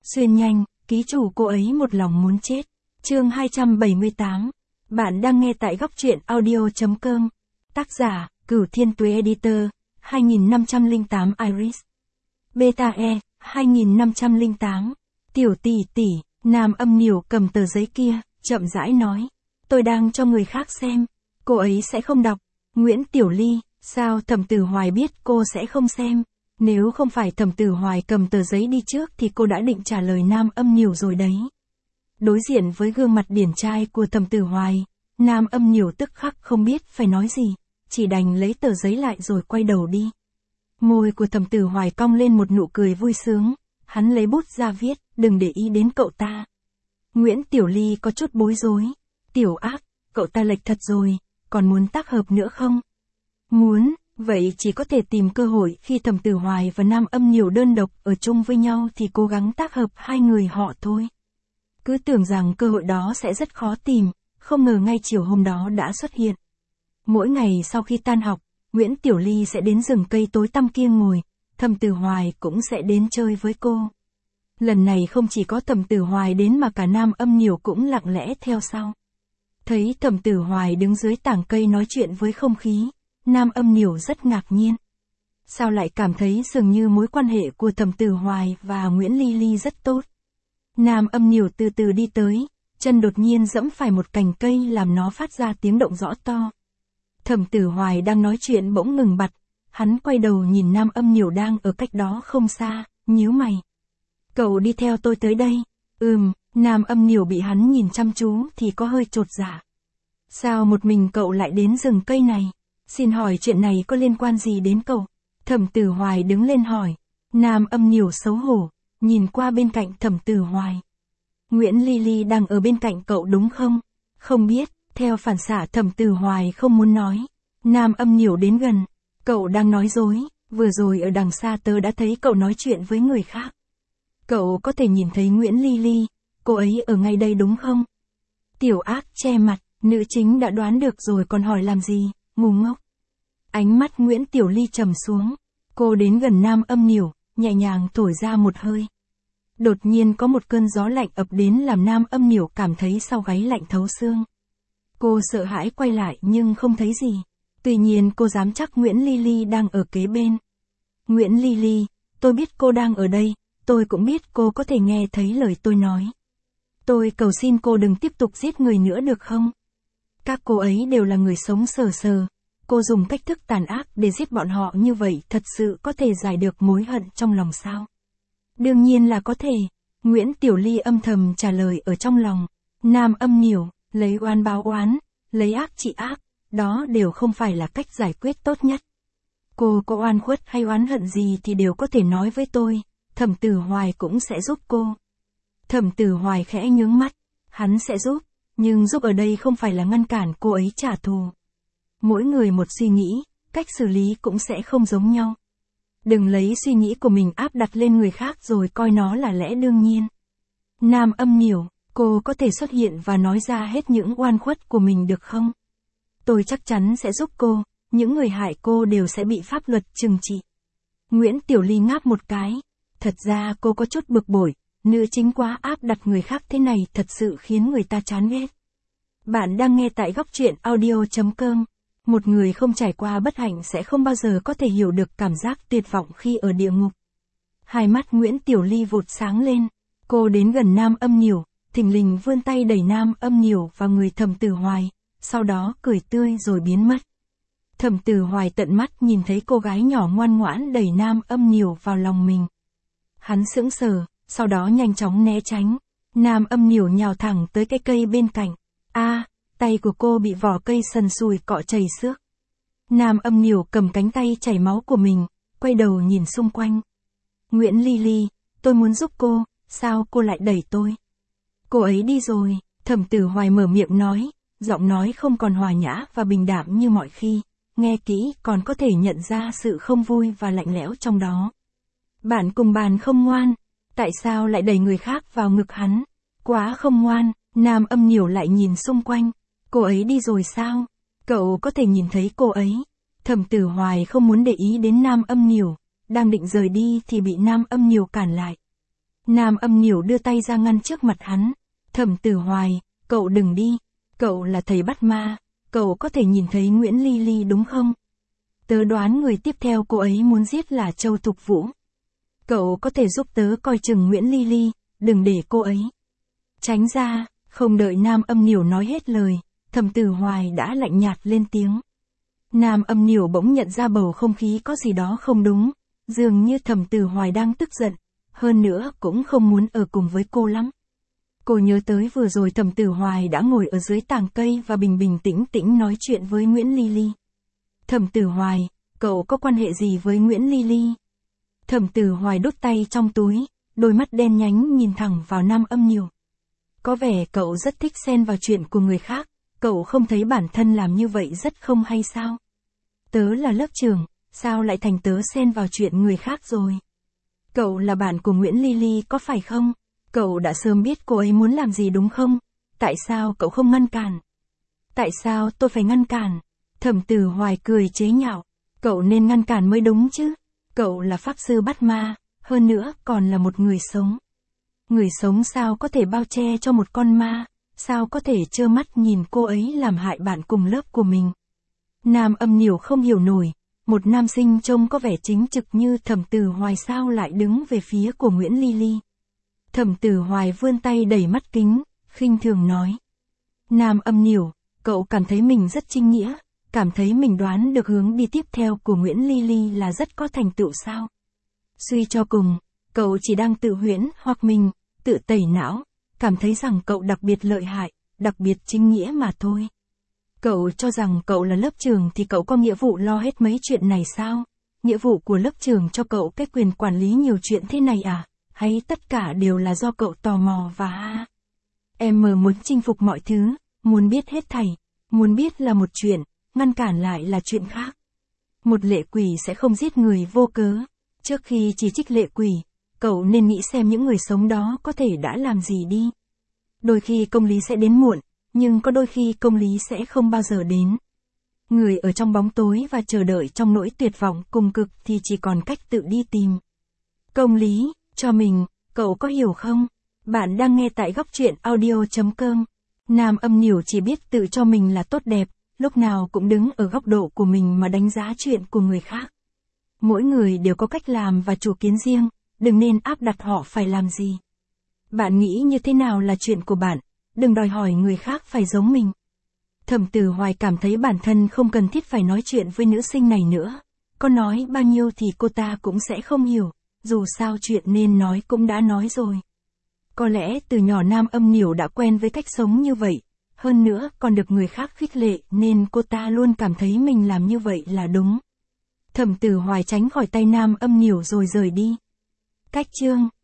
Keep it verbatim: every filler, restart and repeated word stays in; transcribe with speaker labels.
Speaker 1: Xuyên nhanh, ký chủ cô ấy một lòng muốn chết. Chương hai trăm bảy mươi tám. Bạn đang nghe tại góc truyện audio.com. Tác giả, Cửu Thiên Tuế Editor, hai nghìn năm trăm lẻ tám Iris. Beta E, hai nghìn năm trăm lẻ tám. Tiểu tỷ tỷ, nam âm nhiểu cầm tờ giấy kia, chậm rãi nói. Tôi đang cho người khác xem, cô ấy sẽ không đọc. Nguyễn Tiểu Ly, sao Thẩm Tử Hoài biết cô sẽ không xem? Nếu không phải Thẩm Tử Hoài cầm tờ giấy đi trước thì cô đã định trả lời nam âm nhiểu rồi đấy. Đối diện với gương mặt điển trai của Thẩm Tử Hoài, nam âm nhiểu tức khắc không biết phải nói gì, chỉ đành lấy tờ giấy lại rồi quay đầu đi. Môi của Thẩm Tử Hoài cong lên một nụ cười vui sướng, hắn lấy bút ra viết, đừng để ý đến cậu ta. Nguyễn Tiểu Ly có chút bối rối. Tiểu ác, cậu ta lệch thật rồi, còn muốn tác hợp nữa không? Muốn, vậy chỉ có thể tìm cơ hội khi Thẩm Tử Hoài và nam âm nhiểu đơn độc ở chung với nhau thì cố gắng tác hợp hai người họ thôi. Cứ tưởng rằng cơ hội đó sẽ rất khó tìm, không ngờ ngay chiều hôm đó đã xuất hiện. Mỗi ngày sau khi tan học, Nguyễn Tiểu Ly sẽ đến rừng cây tối tăm kia ngồi, Thẩm Tử Hoài cũng sẽ đến chơi với cô. Lần này không chỉ có Thẩm Tử Hoài đến mà cả nam âm nhiểu cũng lặng lẽ theo sau. Thấy Thẩm Tử Hoài đứng dưới tảng cây nói chuyện với không khí, nam âm nhiểu rất ngạc nhiên. Sao lại cảm thấy dường như mối quan hệ của Thẩm Tử Hoài và Nguyễn Ly Ly rất tốt. Nam âm nhiểu từ từ đi tới, chân đột nhiên giẫm phải một cành cây làm nó phát ra tiếng động rõ to. Thẩm Tử Hoài đang nói chuyện bỗng ngừng bặt, hắn quay đầu nhìn nam âm nhiểu đang ở cách đó không xa, nhíu mày. Cậu đi theo tôi tới đây. Ừm, nam âm nhiểu bị hắn nhìn chăm chú thì có hơi chột dạ. Sao một mình cậu lại đến rừng cây này? Xin hỏi chuyện này có liên quan gì đến cậu? Thẩm Tử Hoài đứng lên hỏi. Nam âm nhiểu xấu hổ, nhìn qua bên cạnh Thẩm Tử Hoài. Nguyễn Ly Ly đang ở bên cạnh cậu đúng không? Không biết, theo phản xạ Thẩm Tử Hoài không muốn nói. Nam âm nhiểu đến gần. Cậu đang nói dối, vừa rồi ở đằng xa tớ đã thấy cậu nói chuyện với người khác. Cậu có thể nhìn thấy Nguyễn Ly Ly, cô ấy ở ngay đây đúng không? Tiểu ác che mặt, nữ chính đã đoán được rồi còn hỏi làm gì, ngu ngốc. Ánh mắt Nguyễn Tiểu Ly trầm xuống, cô đến gần nam âm nhiểu, nhẹ nhàng thổi ra một hơi. Đột nhiên có một cơn gió lạnh ập đến làm nam âm nhiểu cảm thấy sau gáy lạnh thấu xương. Cô sợ hãi quay lại nhưng không thấy gì. Tuy nhiên cô dám chắc Nguyễn Ly Ly đang ở kế bên. Nguyễn Ly Ly, tôi biết cô đang ở đây, tôi cũng biết cô có thể nghe thấy lời tôi nói. Tôi cầu xin cô đừng tiếp tục giết người nữa được không? Các cô ấy đều là người sống sờ sờ. Cô dùng cách thức tàn ác để giết bọn họ như vậy thật sự có thể giải được mối hận trong lòng sao? Đương nhiên là có thể. Nguyễn Tiểu Ly âm thầm trả lời ở trong lòng. Nam âm nhiểu, lấy oán báo oán, lấy ác trị ác, đó đều không phải là cách giải quyết tốt nhất. Cô có oan khuất hay oán hận gì thì đều có thể nói với tôi, Thẩm Tử Hoài cũng sẽ giúp cô. Thẩm Tử Hoài khẽ nhướng mắt, hắn sẽ giúp, nhưng giúp ở đây không phải là ngăn cản cô ấy trả thù. Mỗi người một suy nghĩ, cách xử lý cũng sẽ không giống nhau. Đừng lấy suy nghĩ của mình áp đặt lên người khác rồi coi nó là lẽ đương nhiên. Nam âm nhiểu, cô có thể xuất hiện và nói ra hết những oan khuất của mình được không? Tôi chắc chắn sẽ giúp cô, những người hại cô đều sẽ bị pháp luật trừng trị. Nguyễn Tiểu Ly ngáp một cái. Thật ra cô có chút bực bội, nữ chính quá áp đặt người khác thế này thật sự khiến người ta chán ghét. Bạn đang nghe tại góc truyện audio.com. Một người không trải qua bất hạnh sẽ không bao giờ có thể hiểu được cảm giác tuyệt vọng khi ở địa ngục. Hai mắt Nguyễn Tiểu Ly vụt sáng lên. Cô đến gần nam âm nhiểu, thình lình vươn tay đẩy nam âm nhiểu vào người Thẩm Tử Hoài, sau đó cười tươi rồi biến mất. Thẩm Tử Hoài tận mắt nhìn thấy cô gái nhỏ ngoan ngoãn đẩy nam âm nhiểu vào lòng mình. Hắn sững sờ, sau đó nhanh chóng né tránh. Nam âm nhiểu nhào thẳng tới cái cây bên cạnh. A, à, tay của cô bị vỏ cây sần sùi cọ chảy xước. Nam âm nhiểu cầm cánh tay chảy máu của mình, quay đầu nhìn xung quanh. Nguyễn Ly Ly, tôi muốn giúp cô, sao cô lại đẩy tôi? Cô ấy đi rồi, Thẩm Tử Hoài mở miệng nói, giọng nói không còn hòa nhã và bình đạm như mọi khi, nghe kỹ còn có thể nhận ra sự không vui và lạnh lẽo trong đó. Bạn cùng bàn không ngoan, tại sao lại đẩy người khác vào ngực hắn? Quá không ngoan. Nam âm nhiểu lại nhìn xung quanh. Cô ấy đi rồi sao? Cậu có thể nhìn thấy cô ấy. Thẩm Tử Hoài không muốn để ý đến nam âm nhiểu, đang định rời đi thì bị nam âm nhiểu cản lại. Nam Âm Nhiểu đưa tay ra ngăn trước mặt hắn. Thẩm Tử Hoài, cậu đừng đi. Cậu là thầy bắt ma. Cậu có thể nhìn thấy Nguyễn Ly Ly đúng không? Tớ đoán người tiếp theo cô ấy muốn giết là Châu Thục Vũ. Cậu có thể giúp tớ coi chừng Nguyễn Ly Ly, đừng để cô ấy tránh ra. Không đợi Nam Âm Nhiểu nói hết lời, Thẩm Tử Hoài đã lạnh nhạt lên tiếng. Nam Âm Nhiểu bỗng nhận ra bầu không khí có gì đó không đúng, dường như Thẩm Tử Hoài đang tức giận, hơn nữa cũng không muốn ở cùng với cô lắm. Cô nhớ tới vừa rồi Thẩm Tử Hoài đã ngồi ở dưới tàng cây và bình bình tĩnh tĩnh nói chuyện với Nguyễn Ly Ly. Thẩm Tử Hoài, cậu có quan hệ gì với Nguyễn Ly Ly? Thẩm Tử Hoài đút tay trong túi, đôi mắt đen nhánh nhìn thẳng vào Nam Âm Nhiểu. Có vẻ cậu rất thích xen vào chuyện của người khác, cậu không thấy bản thân làm như vậy rất không hay sao? Tớ là lớp trưởng, sao lại thành tớ xen vào chuyện người khác rồi? Cậu là bạn của Nguyễn Ly Ly có phải không? Cậu đã sớm biết cô ấy muốn làm gì đúng không? Tại sao cậu không ngăn cản? Tại sao tôi phải ngăn cản? Thẩm Tử Hoài cười chế nhạo. Cậu nên ngăn cản mới đúng chứ. Cậu là pháp sư bắt ma, hơn nữa còn là một người sống. Người sống sao có thể bao che cho một con ma? Sao có thể trơ mắt nhìn cô ấy làm hại bạn cùng lớp của mình? Nam Âm Nhiểu không hiểu nổi. Một nam sinh trông có vẻ chính trực như Thẩm Tử Hoài sao lại đứng về phía của Nguyễn Ly Ly. Thẩm Tử Hoài vươn tay đẩy mắt kính, khinh thường nói. Nam Âm Nhiểu, cậu cảm thấy mình rất trinh nghĩa, cảm thấy mình đoán được hướng đi tiếp theo của Nguyễn Ly Ly là rất có thành tựu sao? Suy cho cùng, cậu chỉ đang tự huyễn hoặc mình, tự tẩy não, cảm thấy rằng cậu đặc biệt lợi hại, đặc biệt trinh nghĩa mà thôi. Cậu cho rằng cậu là lớp trưởng thì cậu có nghĩa vụ lo hết mấy chuyện này sao? Nghĩa vụ của lớp trưởng cho cậu cái quyền quản lý nhiều chuyện thế này à? Hay tất cả đều là do cậu tò mò và ha? Em mờ muốn chinh phục mọi thứ, muốn biết hết thảy, muốn biết là một chuyện, ngăn cản lại là chuyện khác. Một lệ quỷ sẽ không giết người vô cớ. Trước khi chỉ trích lệ quỷ, cậu nên nghĩ xem những người sống đó có thể đã làm gì đi. Đôi khi công lý sẽ đến muộn, nhưng có đôi khi công lý sẽ không bao giờ đến. Người ở trong bóng tối và chờ đợi trong nỗi tuyệt vọng cùng cực thì chỉ còn cách tự đi tìm công lý cho mình, cậu có hiểu không? Bạn đang nghe tại góc truyện audio chấm com. Nam Âm Nhiểu chỉ biết tự cho mình là tốt đẹp, lúc nào cũng đứng ở góc độ của mình mà đánh giá chuyện của người khác. Mỗi người đều có cách làm và chủ kiến riêng, đừng nên áp đặt họ phải làm gì. Bạn nghĩ như thế nào là chuyện của bạn, đừng đòi hỏi người khác phải giống mình. Thẩm Tử Hoài cảm thấy bản thân không cần thiết phải nói chuyện với nữ sinh này nữa. Có nói bao nhiêu thì cô ta cũng sẽ không hiểu, dù sao chuyện nên nói cũng đã nói rồi. Có lẽ từ nhỏ Nam Âm Nhiểu đã quen với cách sống như vậy, hơn nữa còn được người khác khích lệ nên cô ta luôn cảm thấy mình làm như vậy là đúng. Thẩm Tử Hoài tránh khỏi tay Nam Âm Nhiểu rồi rời đi. Cách chương